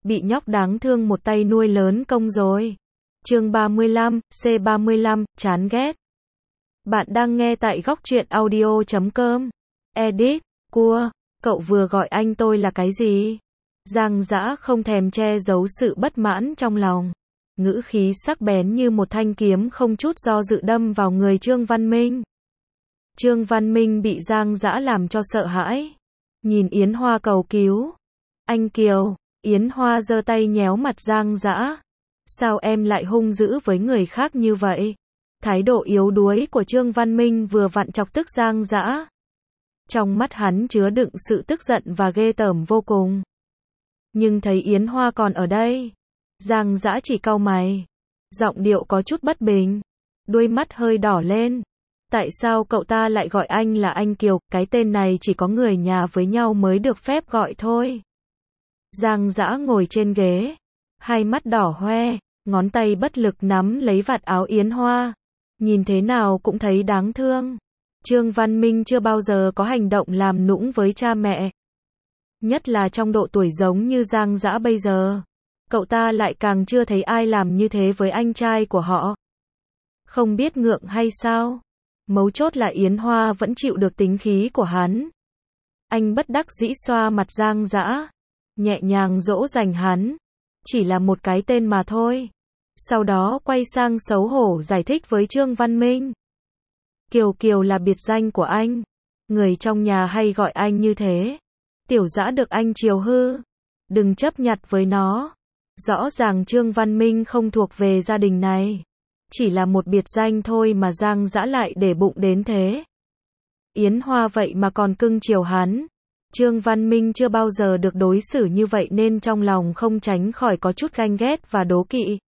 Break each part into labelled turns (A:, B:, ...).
A: bị nhóc đáng thương một tay nuôi lớn công rồi. Chương 35, C35, chán ghét. Bạn đang nghe tại góc truyện audio.com. Edit, cua, cậu vừa gọi anh tôi là cái gì? Giang Dã không thèm che giấu sự bất mãn trong lòng. Ngữ khí sắc bén như một thanh kiếm không chút do dự đâm vào người Trương Văn Minh. Trương Văn Minh bị Giang Dã làm cho sợ hãi. Nhìn Yến Hoa cầu cứu. Anh Kiều, Yến Hoa giơ tay nhéo mặt Giang Dã. Sao em lại hung dữ với người khác như vậy? Thái độ yếu đuối của Trương Văn Minh vừa vặn chọc tức Giang Dã. Trong mắt hắn chứa đựng sự tức giận và ghê tởm vô cùng. Nhưng thấy Yến Hoa còn ở đây, Giang Dã chỉ cau mày, giọng điệu có chút bất bình, đôi mắt hơi đỏ lên. Tại sao cậu ta lại gọi anh là anh Kiều, cái tên này chỉ có người nhà với nhau mới được phép gọi thôi. Giang Dã ngồi trên ghế, hai mắt đỏ hoe, ngón tay bất lực nắm lấy vạt áo Yến Hoa, nhìn thế nào cũng thấy đáng thương. Trương Văn Minh chưa bao giờ có hành động làm nũng với cha mẹ. Nhất là trong độ tuổi giống như Giang Dã bây giờ. Cậu ta lại càng chưa thấy ai làm như thế với anh trai của họ. Không biết ngượng hay sao? Mấu chốt là Yến Hoa vẫn chịu được tính khí của hắn. Anh bất đắc dĩ xoa mặt Giang Dã, nhẹ nhàng dỗ dành hắn. Chỉ là một cái tên mà thôi. Sau đó quay sang xấu hổ giải thích với Trương Văn Minh. Kiều Kiều là biệt danh của anh. Người trong nhà hay gọi anh như thế. Tiểu Dã được anh chiều hư. Đừng chấp nhặt với nó. Rõ ràng Trương Văn Minh không thuộc về gia đình này. Chỉ là một biệt danh thôi mà Giang Dã lại để bụng đến thế. Yến Hoa vậy mà còn cưng chiều hắn. Trương Văn Minh chưa bao giờ được đối xử như vậy nên trong lòng không tránh khỏi có chút ganh ghét và đố kỵ.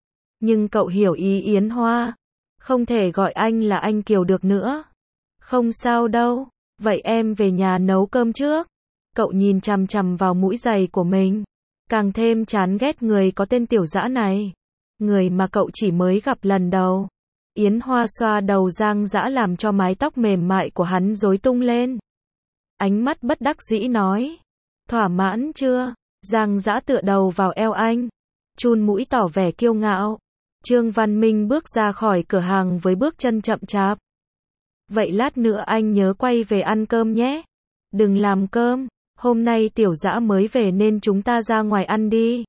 A: Nhưng cậu hiểu ý Yến Hoa. Không thể gọi anh là anh Kiều được nữa. Không sao đâu. Vậy em về nhà nấu cơm trước. Cậu nhìn chằm chằm vào mũi giày của mình. Càng thêm chán ghét người có tên Tiểu Dã này. Người mà cậu chỉ mới gặp lần đầu. Yến Hoa xoa đầu Giang Dã làm cho mái tóc mềm mại của hắn rối tung lên. Ánh mắt bất đắc dĩ nói. Thỏa mãn chưa? Giang Dã tựa đầu vào eo anh. Chun mũi tỏ vẻ kiêu ngạo. Trương Văn Minh bước ra khỏi cửa hàng với bước chân chậm chạp. Vậy lát nữa anh nhớ quay về ăn cơm nhé. Đừng làm cơm. Hôm nay Tiểu Dã mới về nên chúng ta ra ngoài ăn đi.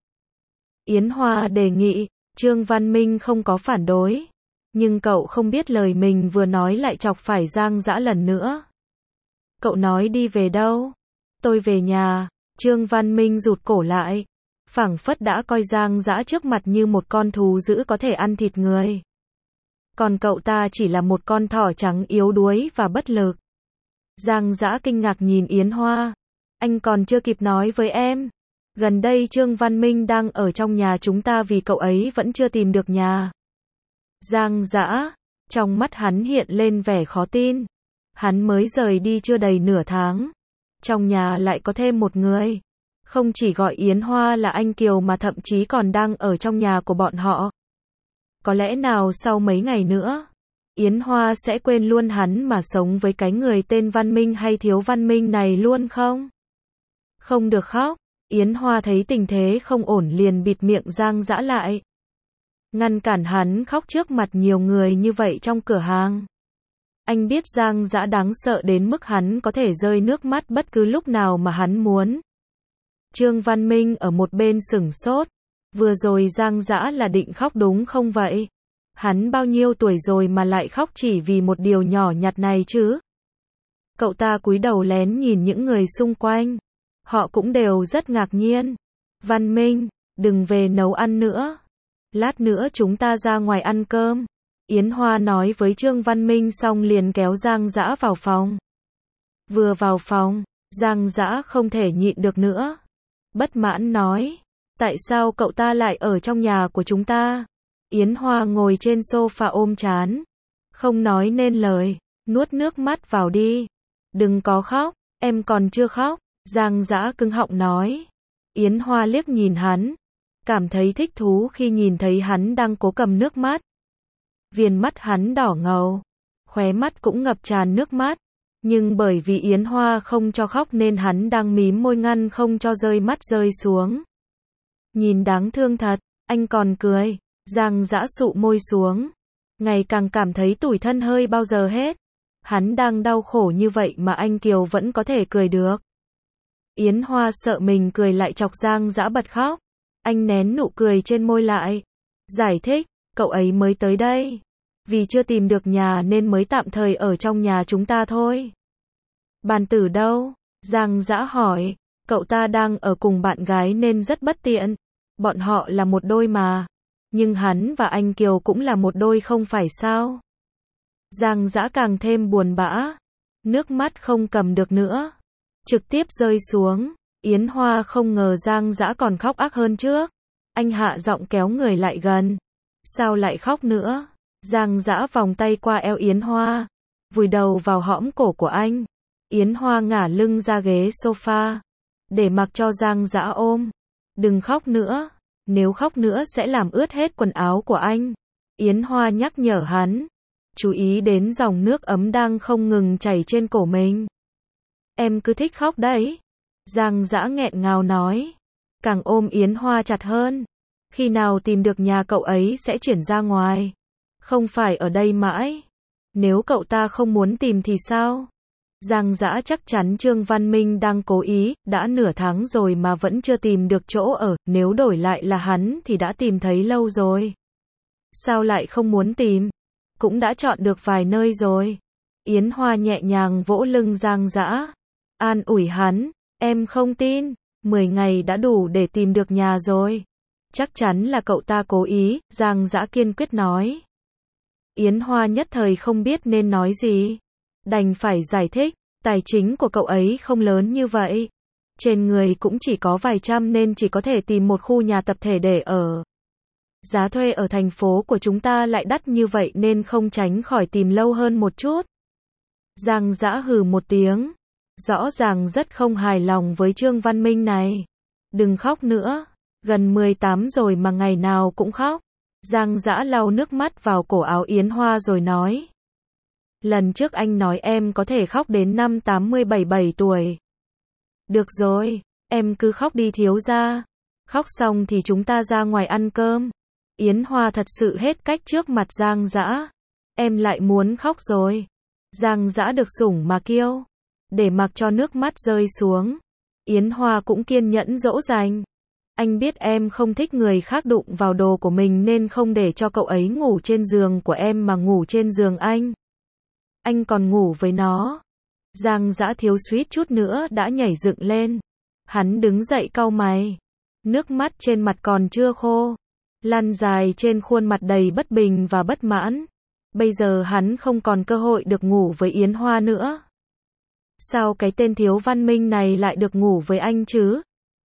A: Yến Hoa đề nghị. Trương Văn Minh không có phản đối. Nhưng cậu không biết lời mình vừa nói lại chọc phải Giang Dã lần nữa. Cậu nói đi về đâu? Tôi về nhà. Trương Văn Minh rụt cổ lại. Phảng phất đã coi Giang Dã trước mặt như một con thú dữ có thể ăn thịt người. Còn cậu ta chỉ là một con thỏ trắng yếu đuối và bất lực. Giang Dã kinh ngạc nhìn Yến Hoa. Anh còn chưa kịp nói với em. Gần đây Trương Văn Minh đang ở trong nhà chúng ta vì cậu ấy vẫn chưa tìm được nhà. Giang Dã, trong mắt hắn hiện lên vẻ khó tin. Hắn mới rời đi chưa đầy nửa tháng. Trong nhà lại có thêm một người. Không chỉ gọi Yến Hoa là anh Kiều mà thậm chí còn đang ở trong nhà của bọn họ. Có lẽ nào sau mấy ngày nữa, Yến Hoa sẽ quên luôn hắn mà sống với cái người tên Văn Minh hay Thiếu Văn Minh này luôn không? Không được khóc. Yến Hoa thấy tình thế không ổn liền bịt miệng Giang Dã lại. Ngăn cản hắn khóc trước mặt nhiều người như vậy trong cửa hàng. Anh biết Giang Dã đáng sợ đến mức hắn có thể rơi nước mắt bất cứ lúc nào mà hắn muốn. Trương Văn Minh ở một bên sửng sốt. Vừa rồi Giang Dã là định khóc đúng không vậy? Hắn bao nhiêu tuổi rồi mà lại khóc chỉ vì một điều nhỏ nhặt này chứ? Cậu ta cúi đầu lén nhìn những người xung quanh. Họ cũng đều rất ngạc nhiên. Văn Minh, đừng về nấu ăn nữa. Lát nữa chúng ta ra ngoài ăn cơm. Yến Hoa nói với Trương Văn Minh xong liền kéo Giang Dã vào phòng. Vừa vào phòng, Giang Dã không thể nhịn được nữa. Bất mãn nói. Tại sao cậu ta lại ở trong nhà của chúng ta? Yến Hoa ngồi trên sofa ôm trán. Không nói nên lời. Nuốt nước mắt vào đi. Đừng có khóc. Em còn chưa khóc. Giang Dã cứng họng nói. Yến Hoa liếc nhìn hắn. Cảm thấy thích thú khi nhìn thấy hắn đang cố cầm nước mắt. Viền mắt hắn đỏ ngầu. Khóe mắt cũng ngập tràn nước mắt. Nhưng bởi vì Yến Hoa không cho khóc nên hắn đang mím môi ngăn không cho rơi mắt rơi xuống. Nhìn đáng thương thật, anh còn cười. Giang Dã sụ môi xuống. Ngày càng cảm thấy tủi thân hơi bao giờ hết. Hắn đang đau khổ như vậy mà anh Kiều vẫn có thể cười được. Yến Hoa sợ mình cười lại chọc Giang Dã bật khóc. Anh nén nụ cười trên môi lại. Giải thích, cậu ấy mới tới đây. Vì chưa tìm được nhà nên mới tạm thời ở trong nhà chúng ta thôi. Bàn tử đâu? Giang Dã hỏi. Cậu ta đang ở cùng bạn gái nên rất bất tiện. Bọn họ là một đôi mà. Nhưng hắn và anh Kiều cũng là một đôi không phải sao? Giang Dã càng thêm buồn bã. Nước mắt không cầm được nữa. Trực tiếp rơi xuống. Yến Hoa không ngờ Giang Dã còn khóc ác hơn trước. Anh hạ giọng kéo người lại gần. Sao lại khóc nữa? Giang Dã vòng tay qua eo Yến Hoa. Vùi đầu vào hõm cổ của anh. Yến Hoa ngả lưng ra ghế sofa. Để mặc cho Giang Dã ôm. Đừng khóc nữa. Nếu khóc nữa sẽ làm ướt hết quần áo của anh. Yến Hoa nhắc nhở hắn. Chú ý đến dòng nước ấm đang không ngừng chảy trên cổ mình. Em cứ thích khóc đấy. Giang Dã nghẹn ngào nói. Càng ôm Yến Hoa chặt hơn. Khi nào tìm được nhà cậu ấy sẽ chuyển ra ngoài. Không phải ở đây mãi. Nếu cậu ta không muốn tìm thì sao? Giang Dã chắc chắn Trương Văn Minh đang cố ý, đã nửa tháng rồi mà vẫn chưa tìm được chỗ ở, nếu đổi lại là hắn thì đã tìm thấy lâu rồi. Sao lại không muốn tìm? Cũng đã chọn được vài nơi rồi. Yến Hoa nhẹ nhàng vỗ lưng Giang Dã. An ủi hắn, em không tin, 10 ngày đã đủ để tìm được nhà rồi. Chắc chắn là cậu ta cố ý, Giang Dã kiên quyết nói. Yến Hoa nhất thời không biết nên nói gì. Đành phải giải thích, tài chính của cậu ấy không lớn như vậy. Trên người cũng chỉ có vài trăm nên chỉ có thể tìm một khu nhà tập thể để ở. Giá thuê ở thành phố của chúng ta lại đắt như vậy nên không tránh khỏi tìm lâu hơn một chút. Giang Dã hừ một tiếng. Rõ ràng rất không hài lòng với Trương Văn Minh này. Đừng khóc nữa. Gần 18 rồi mà ngày nào cũng khóc. Giang Dã lau nước mắt vào cổ áo Yến Hoa rồi nói. Lần trước anh nói em có thể khóc đến năm 87 tuổi. Được rồi, em cứ khóc đi thiếu gia. Khóc xong thì chúng ta ra ngoài ăn cơm. Yến Hoa thật sự hết cách trước mặt Giang Dã. Em lại muốn khóc rồi. Giang Dã được sủng mà kiêu. Để mặc cho nước mắt rơi xuống. Yến Hoa cũng kiên nhẫn dỗ dành. Anh biết em không thích người khác đụng vào đồ của mình nên không để cho cậu ấy ngủ trên giường của em mà ngủ trên giường anh. Anh còn ngủ với nó. Giang Dã thiếu suýt chút nữa đã nhảy dựng lên. Hắn đứng dậy cau mày. Nước mắt trên mặt còn chưa khô. Lăn dài trên khuôn mặt đầy bất bình và bất mãn. Bây giờ hắn không còn cơ hội được ngủ với Yến Hoa nữa. Sao cái tên thiếu văn minh này lại được ngủ với anh chứ?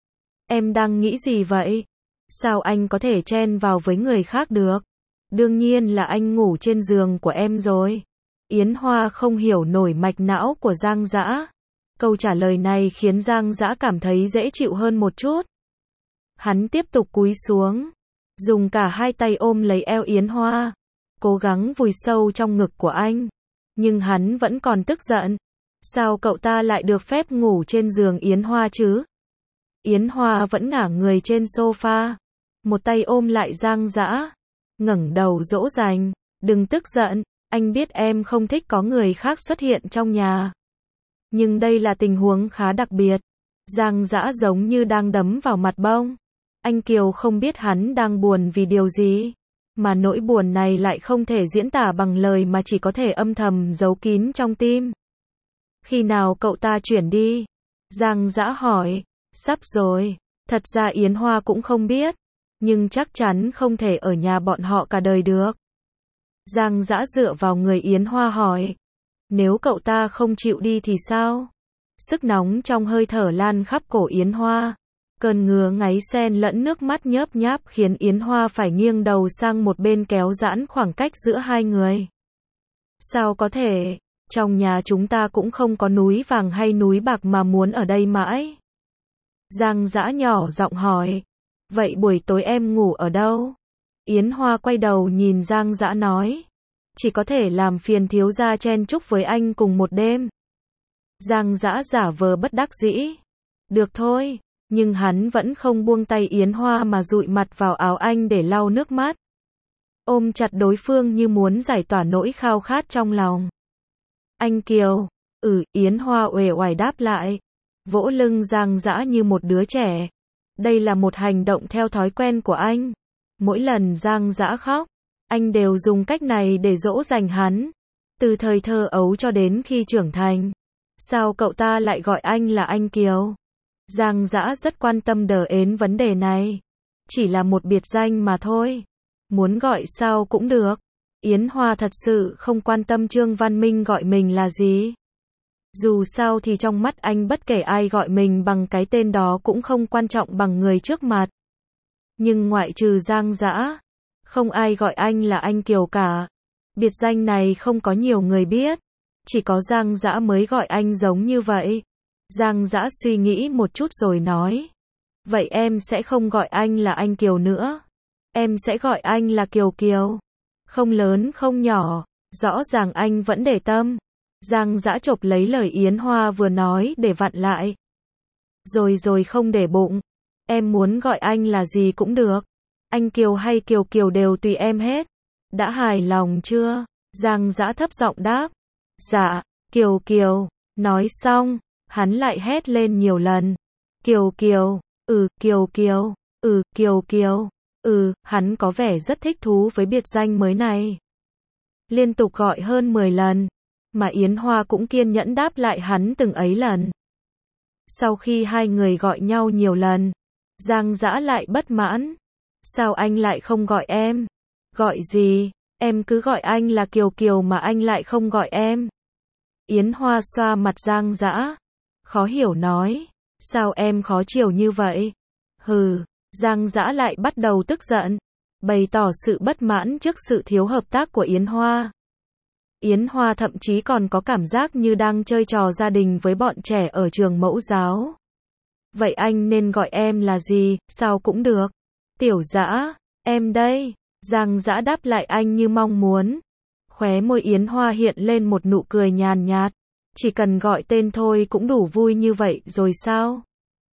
A: Em đang nghĩ gì vậy? Sao anh có thể chen vào với người khác được? Đương nhiên là anh ngủ trên giường của em rồi. Yến Hoa không hiểu nổi mạch não của Giang Dã. Câu trả lời này khiến Giang Dã cảm thấy dễ chịu hơn một chút. Hắn tiếp tục cúi xuống, dùng cả hai tay ôm lấy eo Yến Hoa, cố gắng vùi sâu trong ngực của anh. Nhưng hắn vẫn còn tức giận. Sao cậu ta lại được phép ngủ trên giường Yến Hoa chứ? Yến Hoa vẫn ngả người trên sofa, một tay ôm lại Giang Dã, ngẩng đầu dỗ dành. Đừng tức giận, anh biết em không thích có người khác xuất hiện trong nhà. Nhưng đây là tình huống khá đặc biệt. Giang Dã giống như đang đấm vào mặt bông. Anh Kiều không biết hắn đang buồn vì điều gì. Mà nỗi buồn này lại không thể diễn tả bằng lời mà chỉ có thể âm thầm giấu kín trong tim. Khi nào cậu ta chuyển đi? Giang Dã hỏi. Sắp rồi. Thật ra Yến Hoa cũng không biết. Nhưng chắc chắn không thể ở nhà bọn họ cả đời được. Giang Dã dựa vào người Yến Hoa hỏi. Nếu cậu ta không chịu đi thì sao? Sức nóng trong hơi thở lan khắp cổ Yến Hoa. Cơn ngứa ngáy xen lẫn nước mắt nhớp nháp khiến Yến Hoa phải nghiêng đầu sang một bên kéo giãn khoảng cách giữa hai người. Sao có thể? Trong nhà chúng ta cũng không có núi vàng hay núi bạc mà muốn ở đây mãi. Giang Dã nhỏ giọng hỏi. Vậy buổi tối em ngủ ở đâu? Yến Hoa quay đầu nhìn Giang Dã nói. Chỉ có thể làm phiền thiếu gia chen chúc với anh cùng một đêm. Giang Dã giả vờ bất đắc dĩ. Được thôi, Nhưng hắn vẫn không buông tay Yến Hoa mà dụi mặt vào áo anh để lau nước mắt. Ôm chặt đối phương như muốn giải tỏa nỗi khao khát trong lòng. Anh Kiều. Yến Hoa uể oải đáp lại. Vỗ lưng Giang Dã như một đứa trẻ. Đây là một hành động theo thói quen của anh. Mỗi lần Giang Dã khóc, anh đều dùng cách này để dỗ dành hắn. Từ thời thơ ấu cho đến khi trưởng thành. Sao cậu ta lại gọi anh là anh Kiều? Giang Dã rất quan tâm đến vấn đề này. Chỉ là một biệt danh mà thôi. Muốn gọi sao cũng được. Yến Hoa thật sự không quan tâm Trương Văn Minh gọi mình là gì. Dù sao thì trong mắt anh bất kể ai gọi mình bằng cái tên đó cũng không quan trọng bằng người trước mặt. Nhưng ngoại trừ Giang Dã, không ai gọi anh là anh Kiều cả. Biệt danh này không có nhiều người biết. Chỉ có Giang Dã mới gọi anh giống như vậy. Giang Dã suy nghĩ một chút rồi nói. Vậy em sẽ không gọi anh là anh Kiều nữa. Em sẽ gọi anh là Kiều Kiều. Không lớn không nhỏ. Rõ ràng anh vẫn để tâm. Giang Dã chộp lấy lời Yến Hoa vừa nói để vặn lại. Rồi không để bụng. Em muốn gọi anh là gì cũng được. Anh Kiều hay Kiều Kiều đều tùy em hết. Đã hài lòng chưa? Giang Dã thấp giọng đáp. Dạ, Kiều Kiều. Nói xong, hắn lại hét lên nhiều lần. Kiều Kiều. Kiều Kiều. Kiều Kiều. Hắn có vẻ rất thích thú với biệt danh mới này. Liên tục gọi hơn 10 lần. Mà Yến Hoa cũng kiên nhẫn đáp lại hắn từng ấy lần. Sau khi hai người gọi nhau nhiều lần, Giang Dã lại bất mãn. Sao anh lại không gọi em? Gọi gì? Em cứ gọi anh là Kiều Kiều mà anh lại không gọi em. Yến Hoa xoa mặt Giang Dã. Khó hiểu nói. Sao em khó chịu như vậy? Giang Dã lại bắt đầu tức giận. Bày tỏ sự bất mãn trước sự thiếu hợp tác của Yến Hoa. Yến Hoa thậm chí còn có cảm giác như đang chơi trò gia đình với bọn trẻ ở trường mẫu giáo. Vậy anh nên gọi em là gì? Sao cũng được. Tiểu Dã, em đây. Giang Dã đáp lại anh như mong muốn. Khóe môi Yến Hoa hiện lên một nụ cười nhàn nhạt. Chỉ cần gọi tên thôi cũng đủ vui như vậy rồi sao?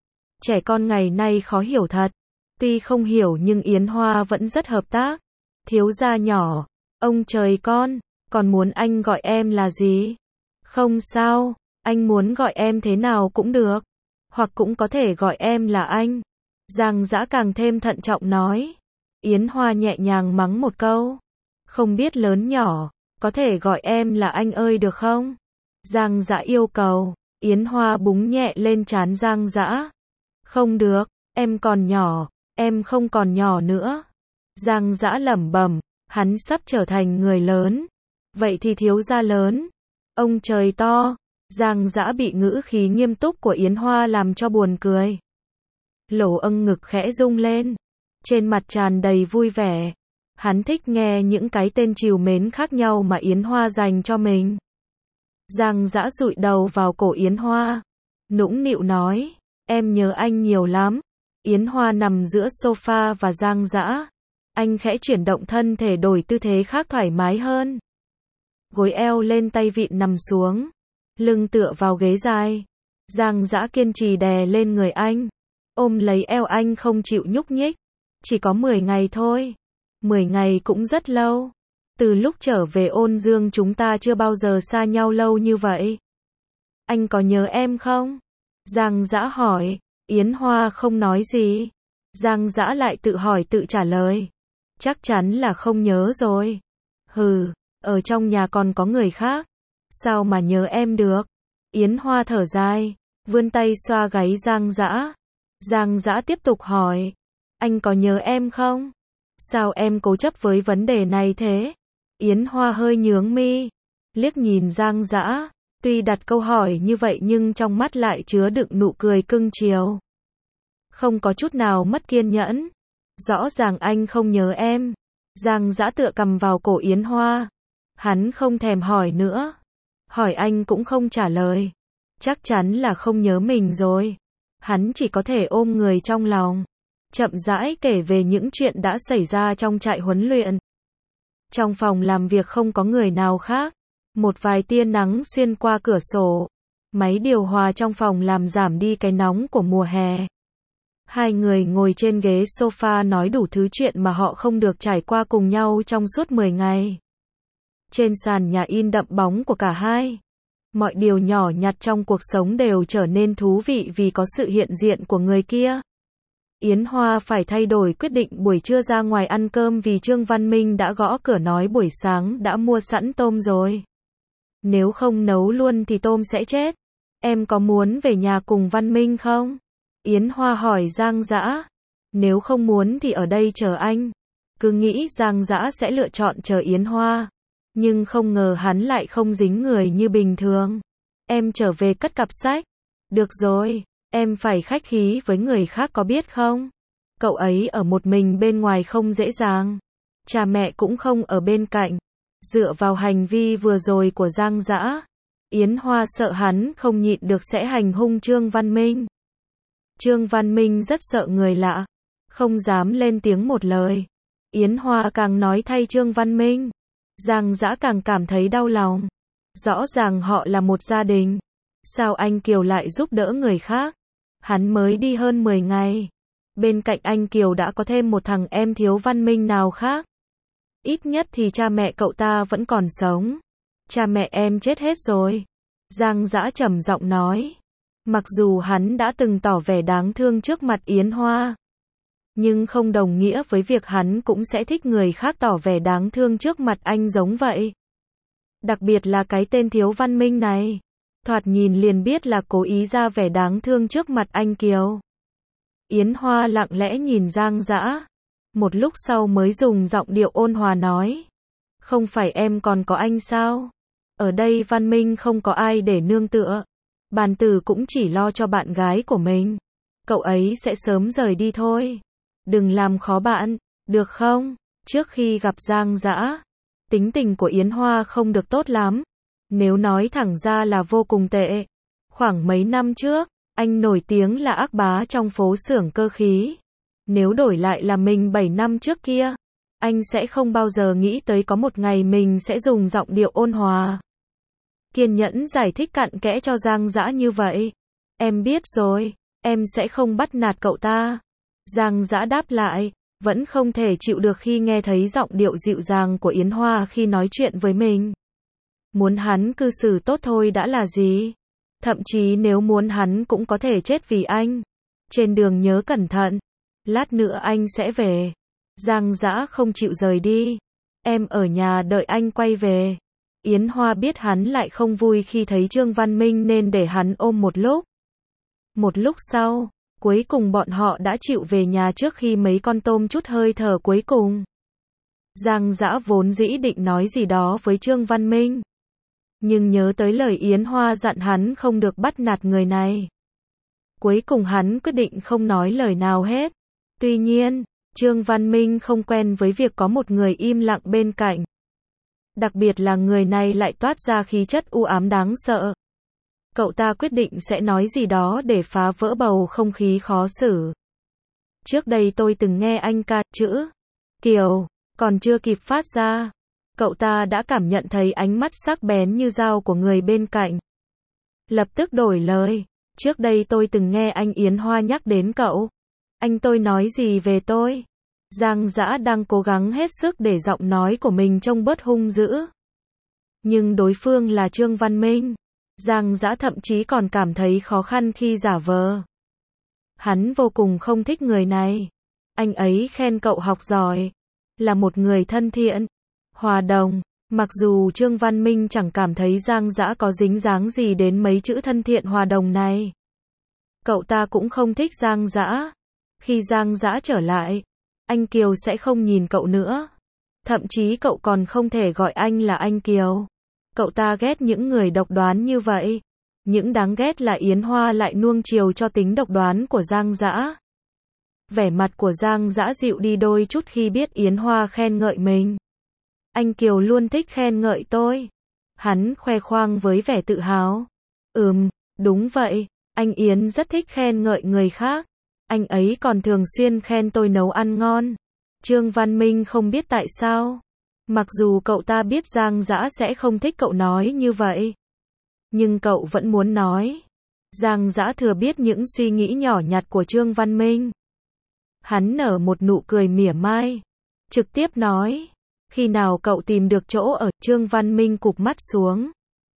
A: Trẻ con ngày nay khó hiểu thật. Tuy không hiểu nhưng Yến Hoa vẫn rất hợp tác. Thiếu gia nhỏ, ông trời con, còn muốn anh gọi em là gì? Không sao, anh muốn gọi em thế nào cũng được. Hoặc cũng có thể gọi em là anh. Giang Dã càng thêm thận trọng nói. Yến Hoa nhẹ nhàng mắng một câu. Không biết lớn nhỏ, có thể gọi em là anh ơi được không? Giang Dã yêu cầu. Yến Hoa búng nhẹ lên trán Giang Dã. Không được, em còn nhỏ, em không còn nhỏ nữa. Giang Dã lẩm bẩm, hắn sắp trở thành người lớn. Vậy thì thiếu gia lớn. Ông trời to. Giang Dã bị ngữ khí nghiêm túc của Yến Hoa làm cho buồn cười. Lỗ ngực khẽ rung lên. Trên mặt tràn đầy vui vẻ. Hắn thích nghe những cái tên trìu mến khác nhau mà Yến Hoa dành cho mình. Giang Dã dụi đầu vào cổ Yến Hoa. Nũng nịu nói. Em nhớ anh nhiều lắm. Yến Hoa nằm giữa sofa và Giang Dã. Anh khẽ chuyển động thân thể đổi tư thế khác thoải mái hơn. Gối eo lên tay vịn nằm xuống. Lưng tựa vào ghế dài. Giang Dã kiên trì đè lên người anh. Ôm lấy eo anh không chịu nhúc nhích. Chỉ có 10 ngày thôi. 10 ngày cũng rất lâu. Từ lúc trở về Ôn Dương chúng ta chưa bao giờ xa nhau lâu như vậy. Anh có nhớ em không? Giang Dã hỏi. Yến Hoa không nói gì. Giang Dã lại tự hỏi tự trả lời. Chắc chắn là không nhớ rồi. Ở trong nhà còn có người khác. Sao mà nhớ em được? Yến Hoa thở dài, vươn tay xoa gáy Giang Dã. Giang Dã tiếp tục hỏi. Anh có nhớ em không? Sao em cố chấp với vấn đề này thế? Yến Hoa hơi nhướng mi. Liếc nhìn Giang Dã. Tuy đặt câu hỏi như vậy nhưng trong mắt lại chứa đựng nụ cười cưng chiều. Không có chút nào mất kiên nhẫn. Rõ ràng anh không nhớ em. Giang Dã tựa cầm vào cổ Yến Hoa. Hắn không thèm hỏi nữa. Hỏi anh cũng không trả lời. Chắc chắn là không nhớ mình rồi. Hắn chỉ có thể ôm người trong lòng. Chậm rãi kể về những chuyện đã xảy ra trong trại huấn luyện. Trong phòng làm việc không có người nào khác. Một vài tia nắng xuyên qua cửa sổ. Máy điều hòa trong phòng làm giảm đi cái nóng của mùa hè. Hai người ngồi trên ghế sofa nói đủ thứ chuyện mà họ không được trải qua cùng nhau trong suốt 10 ngày. Trên sàn nhà in đậm bóng của cả hai. Mọi điều nhỏ nhặt trong cuộc sống đều trở nên thú vị vì có sự hiện diện của người kia. Yến Hoa phải thay đổi quyết định buổi trưa ra ngoài ăn cơm vì Trương Văn Minh đã gõ cửa nói buổi sáng đã mua sẵn tôm rồi. Nếu không nấu luôn thì tôm sẽ chết. Em có muốn về nhà cùng Văn Minh không? Yến Hoa hỏi Giang Dã. Nếu không muốn thì ở đây chờ anh. Cứ nghĩ Giang Dã sẽ lựa chọn chờ Yến Hoa. Nhưng không ngờ hắn lại không dính người như bình thường. Em trở về cất cặp sách. Được rồi, em phải khách khí với người khác có biết không? Cậu ấy ở một mình bên ngoài không dễ dàng. Cha mẹ cũng không ở bên cạnh. Dựa vào hành vi vừa rồi của Giang Dã, Yến Hoa sợ hắn không nhịn được sẽ hành hung Trương Văn Minh. Trương Văn Minh rất sợ người lạ, không dám lên tiếng một lời. Yến Hoa càng nói thay Trương Văn Minh, Giang Dã càng cảm thấy đau lòng. Rõ ràng họ là một gia đình. Sao anh Kiều lại giúp đỡ người khác? Hắn mới đi hơn 10 ngày. Bên cạnh anh Kiều đã có thêm một thằng em thiếu văn minh nào khác. Ít nhất thì cha mẹ cậu ta vẫn còn sống. Cha mẹ em chết hết rồi. Giang Dã trầm giọng nói. Mặc dù hắn đã từng tỏ vẻ đáng thương trước mặt Yến Hoa, nhưng không đồng nghĩa với việc hắn cũng sẽ thích người khác tỏ vẻ đáng thương trước mặt anh giống vậy. Đặc biệt là cái tên thiếu văn minh này. Thoạt nhìn liền biết là cố ý ra vẻ đáng thương trước mặt anh Kiều. Yến Hoa lặng lẽ nhìn Giang Dã. Một lúc sau mới dùng giọng điệu ôn hòa nói. Không phải em còn có anh sao? Ở đây Văn Minh không có ai để nương tựa. Bàn tử cũng chỉ lo cho bạn gái của mình. Cậu ấy sẽ sớm rời đi thôi. Đừng làm khó bạn, được không? Trước khi gặp Giang Dã, tính tình của Yến Hoa không được tốt lắm. Nếu nói thẳng ra là vô cùng tệ. Khoảng mấy năm trước, anh nổi tiếng là ác bá trong phố xưởng cơ khí. Nếu đổi lại là mình 7 năm trước kia, anh sẽ không bao giờ nghĩ tới có một ngày mình sẽ dùng giọng điệu ôn hòa, kiên nhẫn giải thích cặn kẽ cho Giang Dã như vậy. Em biết rồi, em sẽ không bắt nạt cậu ta. Giang Dã đáp lại, vẫn không thể chịu được khi nghe thấy giọng điệu dịu dàng của Yến Hoa khi nói chuyện với mình. Muốn hắn cư xử tốt thôi đã là gì? Thậm chí nếu muốn hắn cũng có thể chết vì anh. Trên đường nhớ cẩn thận. Lát nữa anh sẽ về. Giang Dã không chịu rời đi. Em ở nhà đợi anh quay về. Yến Hoa biết hắn lại không vui khi thấy Trương Văn Minh nên để hắn ôm một lúc. Một lúc sau, cuối cùng bọn họ đã chịu về nhà trước khi mấy con tôm chút hơi thở cuối cùng. Giang Dã vốn dĩ định nói gì đó với Trương Văn Minh, nhưng nhớ tới lời Yến Hoa dặn hắn không được bắt nạt người này. Cuối cùng hắn quyết định không nói lời nào hết. Tuy nhiên, Trương Văn Minh không quen với việc có một người im lặng bên cạnh. Đặc biệt là người này lại toát ra khí chất u ám đáng sợ. Cậu ta quyết định sẽ nói gì đó để phá vỡ bầu không khí khó xử. Trước đây tôi từng nghe anh ca chữ Kiều, còn chưa kịp phát ra, cậu ta đã cảm nhận thấy ánh mắt sắc bén như dao của người bên cạnh. Lập tức đổi lời, trước đây tôi từng nghe anh Yến Hoa nhắc đến cậu. Anh tôi nói gì về tôi? Giang Dã đang cố gắng hết sức để giọng nói của mình trông bớt hung dữ. Nhưng đối phương là Trương Văn Minh. Giang Dã thậm chí còn cảm thấy khó khăn khi giả vờ. Hắn vô cùng không thích người này. Anh ấy khen cậu học giỏi, là một người thân thiện, hòa đồng. Mặc dù Trương Văn Minh chẳng cảm thấy Giang Dã có dính dáng gì đến mấy chữ thân thiện hòa đồng này. Cậu ta cũng không thích Giang Dã. Khi Giang Dã trở lại, anh Kiều sẽ không nhìn cậu nữa. Thậm chí cậu còn không thể gọi anh là anh Kiều. Cậu ta ghét những người độc đoán như vậy. Những đáng ghét là Yến Hoa lại nuông chiều cho tính độc đoán của Giang Dã. Vẻ mặt của Giang Dã dịu đi đôi chút khi biết Yến Hoa khen ngợi mình. Anh Kiều luôn thích khen ngợi tôi. Hắn khoe khoang với vẻ tự hào. Đúng vậy, anh Yến rất thích khen ngợi người khác. Anh ấy còn thường xuyên khen tôi nấu ăn ngon. Trương Văn Minh không biết tại sao. Mặc dù cậu ta biết Giang Dã sẽ không thích cậu nói như vậy, nhưng cậu vẫn muốn nói. Giang Dã thừa biết những suy nghĩ nhỏ nhặt của Trương Văn Minh. Hắn nở một nụ cười mỉa mai, trực tiếp nói, khi nào cậu tìm được chỗ ở? Trương Văn Minh cụp mắt xuống.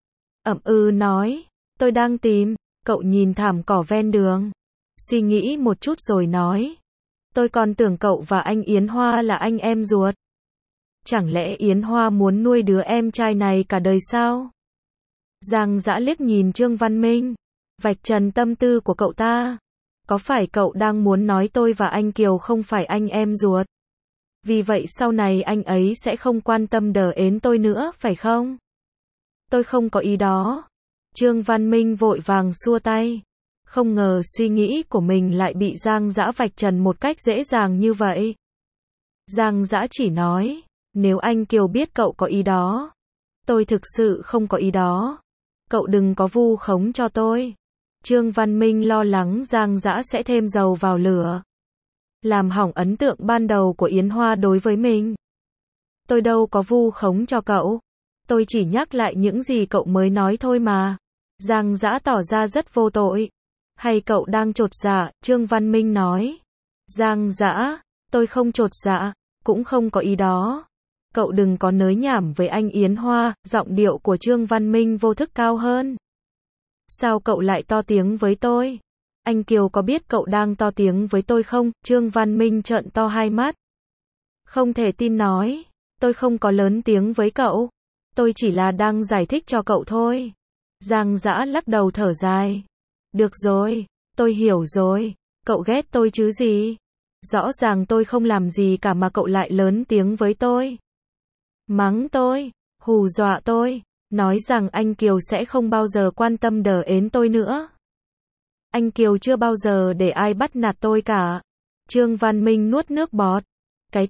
A: Nói, tôi đang tìm. Cậu nhìn thảm cỏ ven đường, suy nghĩ một chút rồi nói, tôi còn tưởng cậu và anh Yến Hoa là anh em ruột. Chẳng lẽ Yến Hoa muốn nuôi đứa em trai này cả đời sao? Giang Dã liếc nhìn Trương Văn Minh, vạch trần tâm tư của cậu ta. Có phải cậu đang muốn nói tôi và anh Kiều không phải anh em ruột? Vì vậy sau này anh ấy sẽ không quan tâm đờ ến tôi nữa, phải không? Tôi không có ý đó. Trương Văn Minh vội vàng xua tay. Không ngờ suy nghĩ của mình lại bị Giang Dã vạch trần một cách dễ dàng như vậy. Giang Dã chỉ nói, nếu anh Kiều biết cậu có ý đó, tôi thực sự không có ý đó. Cậu đừng có vu khống cho tôi. Trương Văn Minh lo lắng Giang Dã sẽ thêm dầu vào lửa, làm hỏng ấn tượng ban đầu của Yến Hoa đối với mình. Tôi đâu có vu khống cho cậu. Tôi chỉ nhắc lại những gì cậu mới nói thôi mà. Giang Dã tỏ ra rất vô tội. Hay cậu đang chột dạ? Trương Văn Minh nói. Giang Dã, tôi không chột dạ, cũng không có ý đó. Cậu đừng có nới nhảm với anh Yến Hoa. Giọng điệu của Trương Văn Minh vô thức cao hơn. Sao cậu lại to tiếng với tôi? Anh Kiều có biết cậu đang to tiếng với tôi không? Trương Văn Minh trợn to hai mắt, không thể tin nói, tôi không có lớn tiếng với cậu. Tôi chỉ là đang giải thích cho cậu thôi. Giang Dã lắc đầu thở dài. Được rồi, tôi hiểu rồi. Cậu ghét tôi chứ gì? Rõ ràng tôi không làm gì cả mà cậu lại lớn tiếng với tôi. Mắng tôi, hù dọa tôi, nói rằng anh Kiều sẽ không bao giờ quan tâm đờ ến tôi nữa. Anh Kiều chưa bao giờ để ai bắt nạt tôi cả. Trương Văn Minh nuốt nước bọt. Cái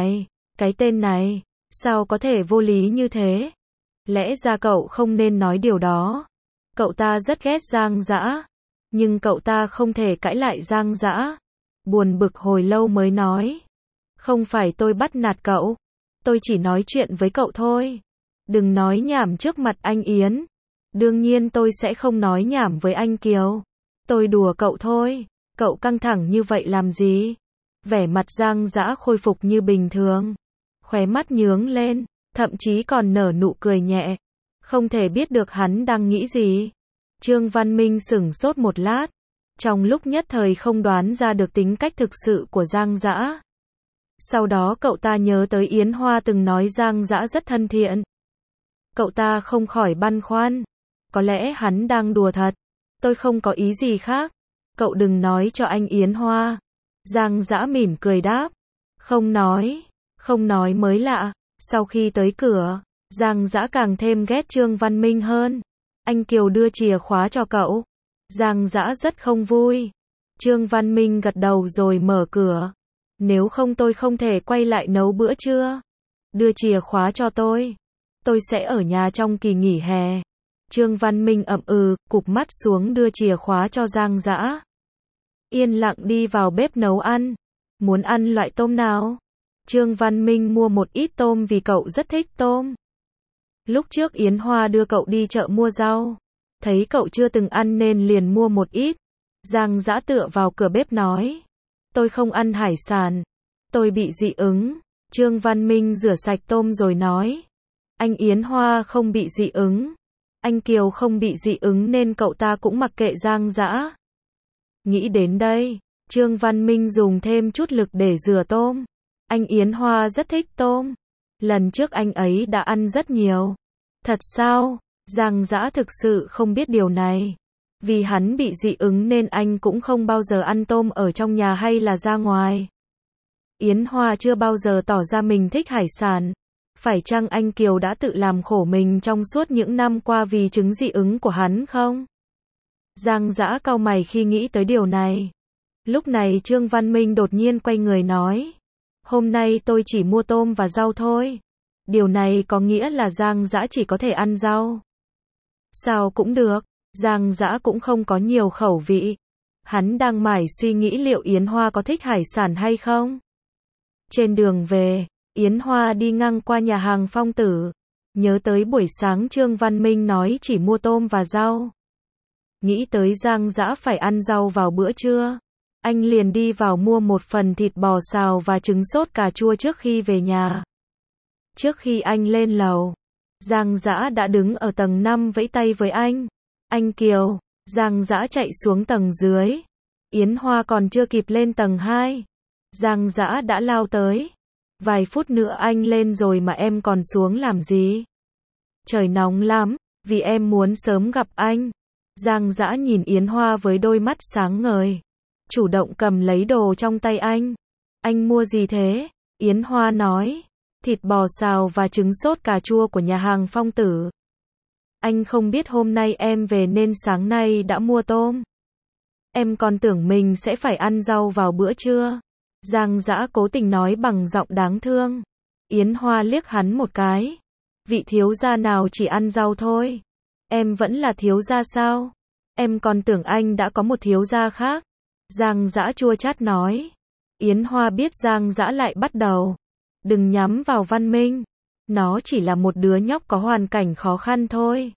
A: tên này, sao có thể vô lý như thế? Lẽ ra cậu không nên nói điều đó. Cậu ta rất ghét Giang Dã, nhưng cậu ta không thể cãi lại Giang Dã. Buồn bực hồi lâu mới nói, không phải tôi bắt nạt cậu, tôi chỉ nói chuyện với cậu thôi. Đừng nói nhảm trước mặt anh Yến. Đương nhiên tôi sẽ không nói nhảm với anh Kiều. Tôi đùa cậu thôi. Cậu căng thẳng như vậy làm gì? Vẻ mặt Giang Dã khôi phục như bình thường, khóe mắt nhướng lên, thậm chí còn nở nụ cười nhẹ. Không thể biết được hắn đang nghĩ gì. Trương Văn Minh sửng sốt một lát, trong lúc nhất thời không đoán ra được tính cách thực sự của Giang Dã. Sau đó cậu ta nhớ tới Yến Hoa từng nói Giang Dã rất thân thiện. Cậu ta không khỏi băn khoăn. Có lẽ hắn đang đùa thật. Tôi không có ý gì khác. Cậu đừng nói cho anh Yến Hoa. Giang Dã mỉm cười đáp. Không nói mới lạ. Sau khi tới cửa, Giang Dã càng thêm ghét Trương Văn Minh hơn. Anh Kiều đưa chìa khóa cho cậu. Giang Dã rất không vui. Trương Văn Minh gật đầu rồi mở cửa. Nếu không tôi không thể quay lại nấu bữa trưa. Đưa chìa khóa cho tôi. Tôi sẽ ở nhà trong kỳ nghỉ hè. Trương Văn Minh cụp mắt xuống đưa chìa khóa cho Giang Dã. Yên lặng đi vào bếp nấu ăn. Muốn ăn loại tôm nào? Trương Văn Minh mua một ít tôm vì cậu rất thích tôm. Lúc trước Yến Hoa đưa cậu đi chợ mua rau. Thấy cậu chưa từng ăn nên liền mua một ít. Giang Dã tựa vào cửa bếp nói. Tôi không ăn hải sản. Tôi bị dị ứng. Trương Văn Minh rửa sạch tôm rồi nói. Anh Yến Hoa không bị dị ứng. Anh Kiều không bị dị ứng nên cậu ta cũng mặc kệ Giang Dã. Nghĩ đến đây, Trương Văn Minh dùng thêm chút lực để rửa tôm. Anh Yến Hoa rất thích tôm. Lần trước anh ấy đã ăn rất nhiều. Thật sao? Giang Dã thực sự không biết điều này. Vì hắn bị dị ứng nên anh cũng không bao giờ ăn tôm ở trong nhà hay là ra ngoài. Yến Hoa chưa bao giờ tỏ ra mình thích hải sản. Phải chăng anh Kiều đã tự làm khổ mình trong suốt những năm qua vì chứng dị ứng của hắn không? Giang Dã cau mày khi nghĩ tới điều này. Lúc này Trương Văn Minh đột nhiên quay người nói. Hôm nay tôi chỉ mua tôm và rau thôi. Điều này có nghĩa là Giang Dã chỉ có thể ăn rau. Sao cũng được. Giang Dã cũng không có nhiều khẩu vị. Hắn đang mải suy nghĩ liệu Yến Hoa có thích hải sản hay không. Trên đường về, Yến Hoa đi ngang qua nhà hàng Phong Tử. Nhớ tới buổi sáng Trương Văn Minh nói chỉ mua tôm và rau. Nghĩ tới Giang Dã phải ăn rau vào bữa trưa. Anh liền đi vào mua một phần thịt bò xào và trứng sốt cà chua trước khi về nhà. Trước khi anh lên lầu, Giang Dã đã đứng ở tầng 5 vẫy tay với anh. Anh Kiều. Giang Dã chạy xuống tầng dưới. Yến Hoa còn chưa kịp lên tầng 2. Giang Dã đã lao tới. Vài phút nữa anh lên rồi mà em còn xuống làm gì? Trời nóng lắm, vì em muốn sớm gặp anh. Giang Dã nhìn Yến Hoa với đôi mắt sáng ngời. Chủ động cầm lấy đồ trong tay anh. Anh mua gì thế? Yến Hoa nói. Thịt bò xào và trứng sốt cà chua của nhà hàng Phong Tử. Anh không biết hôm nay em về nên sáng nay đã mua tôm. Em còn tưởng mình sẽ phải ăn rau vào bữa trưa. Giang Dã cố tình nói bằng giọng đáng thương. Yến Hoa liếc hắn một cái. Vị thiếu gia nào chỉ ăn rau thôi. Em vẫn là thiếu gia sao? Em còn tưởng anh đã có một thiếu gia khác. Giang Dã chua chát nói. Yến Hoa biết Giang Dã lại bắt đầu. Đừng nhắm vào Văn Minh. Nó chỉ là một đứa nhóc có hoàn cảnh khó khăn thôi.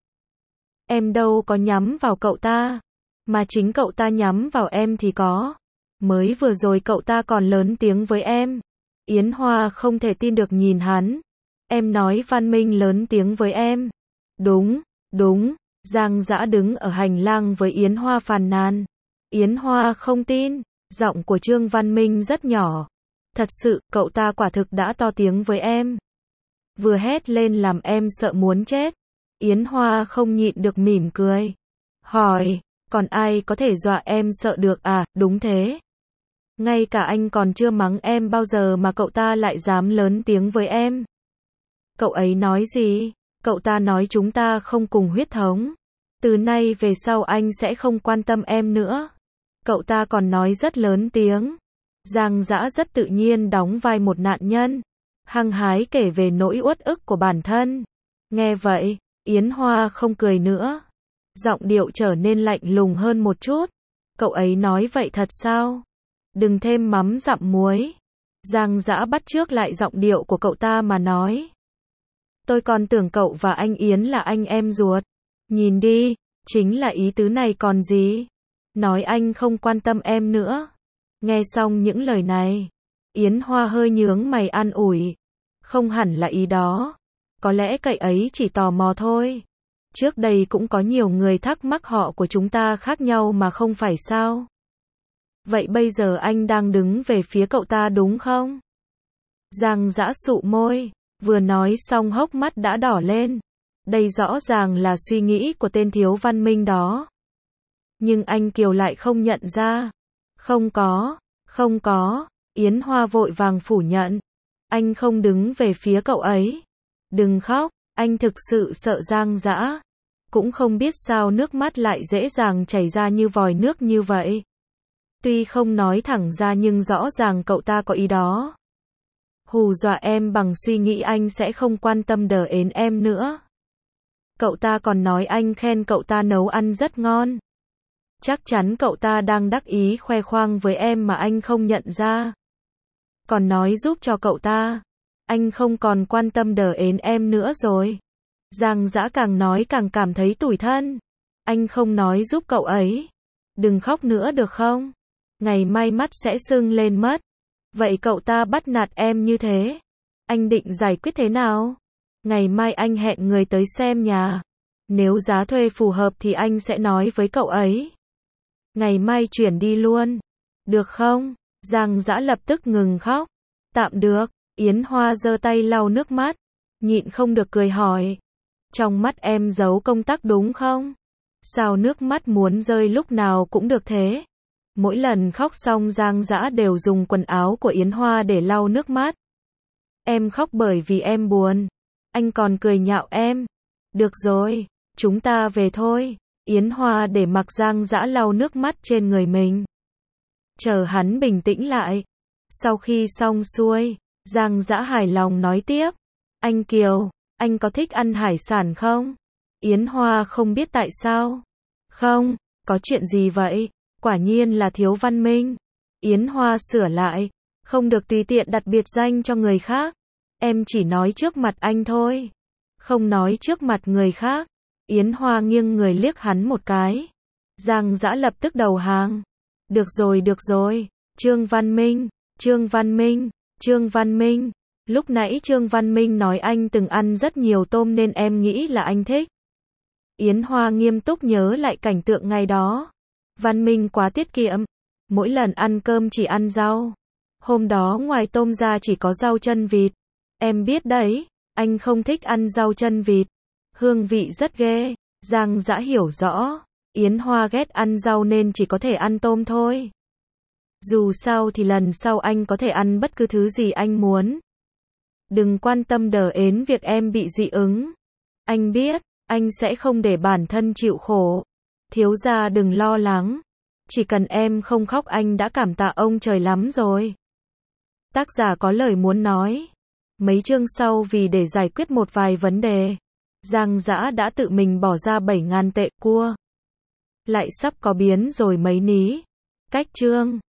A: Em đâu có nhắm vào cậu ta. Mà chính cậu ta nhắm vào em thì có. Mới vừa rồi cậu ta còn lớn tiếng với em. Yến Hoa không thể tin được nhìn hắn. Em nói Văn Minh lớn tiếng với em. Đúng, đúng. Giang Dã đứng ở hành lang với Yến Hoa phàn nàn. Yến Hoa không tin. Giọng của Trương Văn Minh rất nhỏ. Thật sự, cậu ta quả thực đã to tiếng với em. Vừa hét lên làm em sợ muốn chết. Yến Hoa không nhịn được mỉm cười. Hỏi, còn ai có thể dọa em sợ được à? Đúng thế. Ngay cả anh còn chưa mắng em bao giờ mà cậu ta lại dám lớn tiếng với em. Cậu ấy nói gì? Cậu ta nói chúng ta không cùng huyết thống. Từ nay về sau anh sẽ không quan tâm em nữa. Cậu ta còn nói rất lớn tiếng. Giang Dã rất tự nhiên đóng vai một nạn nhân. Hăng hái kể về nỗi uất ức của bản thân. Nghe vậy, Yến Hoa không cười nữa. Giọng điệu trở nên lạnh lùng hơn một chút. Cậu ấy nói vậy thật sao? Đừng thêm mắm dặm muối. Giang Dã bắt chước lại giọng điệu của cậu ta mà nói. Tôi còn tưởng cậu và anh Yến là anh em ruột. Nhìn đi, chính là ý tứ này còn gì. Nói anh không quan tâm em nữa. Nghe xong những lời này, Yến Hoa hơi nhướng mày an ủi. Không hẳn là ý đó. Có lẽ cậu ấy chỉ tò mò thôi. Trước đây cũng có nhiều người thắc mắc họ của chúng ta khác nhau mà không phải sao? Vậy bây giờ anh đang đứng về phía cậu ta đúng không? Giang Dã sụ môi, vừa nói xong hốc mắt đã đỏ lên. Đây rõ ràng là suy nghĩ của tên thiếu Văn Minh đó. Nhưng anh Kiều lại không nhận ra. Không có, Yến Hoa vội vàng phủ nhận. Anh không đứng về phía cậu ấy. Đừng khóc, anh thực sự sợ Giang Dã. Cũng không biết sao nước mắt lại dễ dàng chảy ra như vòi nước như vậy. Tuy không nói thẳng ra nhưng rõ ràng cậu ta có ý đó. Hù dọa em bằng suy nghĩ anh sẽ không quan tâm đến em nữa. Cậu ta còn nói anh khen cậu ta nấu ăn rất ngon. Chắc chắn cậu ta đang đắc ý khoe khoang với em mà anh không nhận ra. Còn nói giúp cho cậu ta. Anh không còn quan tâm đến em nữa rồi. Giang Dã càng nói càng cảm thấy tủi thân. Anh không nói giúp cậu ấy. Đừng khóc nữa được không? Ngày mai mắt sẽ sưng lên mất. Vậy cậu ta bắt nạt em như thế. Anh định giải quyết thế nào? Ngày mai anh hẹn người tới xem nhà. Nếu giá thuê phù hợp thì anh sẽ nói với cậu ấy. Ngày mai chuyển đi luôn. Được không? Giang Dã lập tức ngừng khóc. Tạm được. Yến Hoa giơ tay lau nước mắt. Nhịn không được cười hỏi. Trong mắt em giấu công tắc đúng không? Sao nước mắt muốn rơi lúc nào cũng được thế? Mỗi lần khóc xong Giang Dã đều dùng quần áo của Yến Hoa để lau nước mắt. Em khóc bởi vì em buồn. Anh còn cười nhạo em. Được rồi, chúng ta về thôi. Yến Hoa để mặc Giang Dã lau nước mắt trên người mình. Chờ hắn bình tĩnh lại. Sau khi xong xuôi, Giang Dã hài lòng nói tiếp. Anh Kiều, anh có thích ăn hải sản không? Yến Hoa không biết tại sao. Không, có chuyện gì vậy? Quả nhiên là thiếu Văn Minh. Yến Hoa sửa lại. Không được tùy tiện đặt biệt danh cho người khác. Em chỉ nói trước mặt anh thôi. Không nói trước mặt người khác. Yến Hoa nghiêng người liếc hắn một cái. Giang Dã lập tức đầu hàng. Được rồi. Trương Văn Minh, Trương Văn Minh, Trương Văn Minh. Lúc nãy Trương Văn Minh nói anh từng ăn rất nhiều tôm nên em nghĩ là anh thích. Yến Hoa nghiêm túc nhớ lại cảnh tượng ngày đó. Văn Minh quá tiết kiệm. Mỗi lần ăn cơm chỉ ăn rau. Hôm đó ngoài tôm ra chỉ có rau chân vịt. Em biết đấy, anh không thích ăn rau chân vịt. Hương vị rất ghê. Giang Dã hiểu rõ. Yến Hoa ghét ăn rau nên chỉ có thể ăn tôm thôi. Dù sao thì lần sau anh có thể ăn bất cứ thứ gì anh muốn. Đừng quan tâm đến việc em bị dị ứng. Anh biết, anh sẽ không để bản thân chịu khổ. Thiếu gia đừng lo lắng. Chỉ cần em không khóc anh đã cảm tạ ông trời lắm rồi. Tác giả có lời muốn nói. Mấy chương sau vì để giải quyết một vài vấn đề, Giang Dã đã tự mình bỏ ra 7.000 tệ cua. Lại sắp có biến rồi mấy ní. Cách chương